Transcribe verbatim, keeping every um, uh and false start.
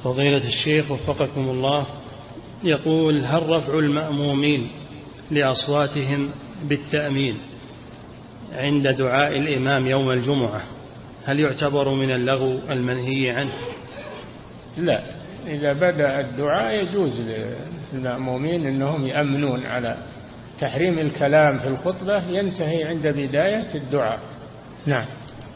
فضيلة الشيخ وفقكم الله، يقول: هل رفع المأمومين لأصواتهم بالتأمين عند دعاء الإمام يوم الجمعة هل يعتبر من اللغو المنهي عنه؟ لا، إذا بدأ الدعاء يجوز للمأمومين أنهم يأمنون على تحريم الكلام في الخطبة، ينتهي عند بداية الدعاء. نعم.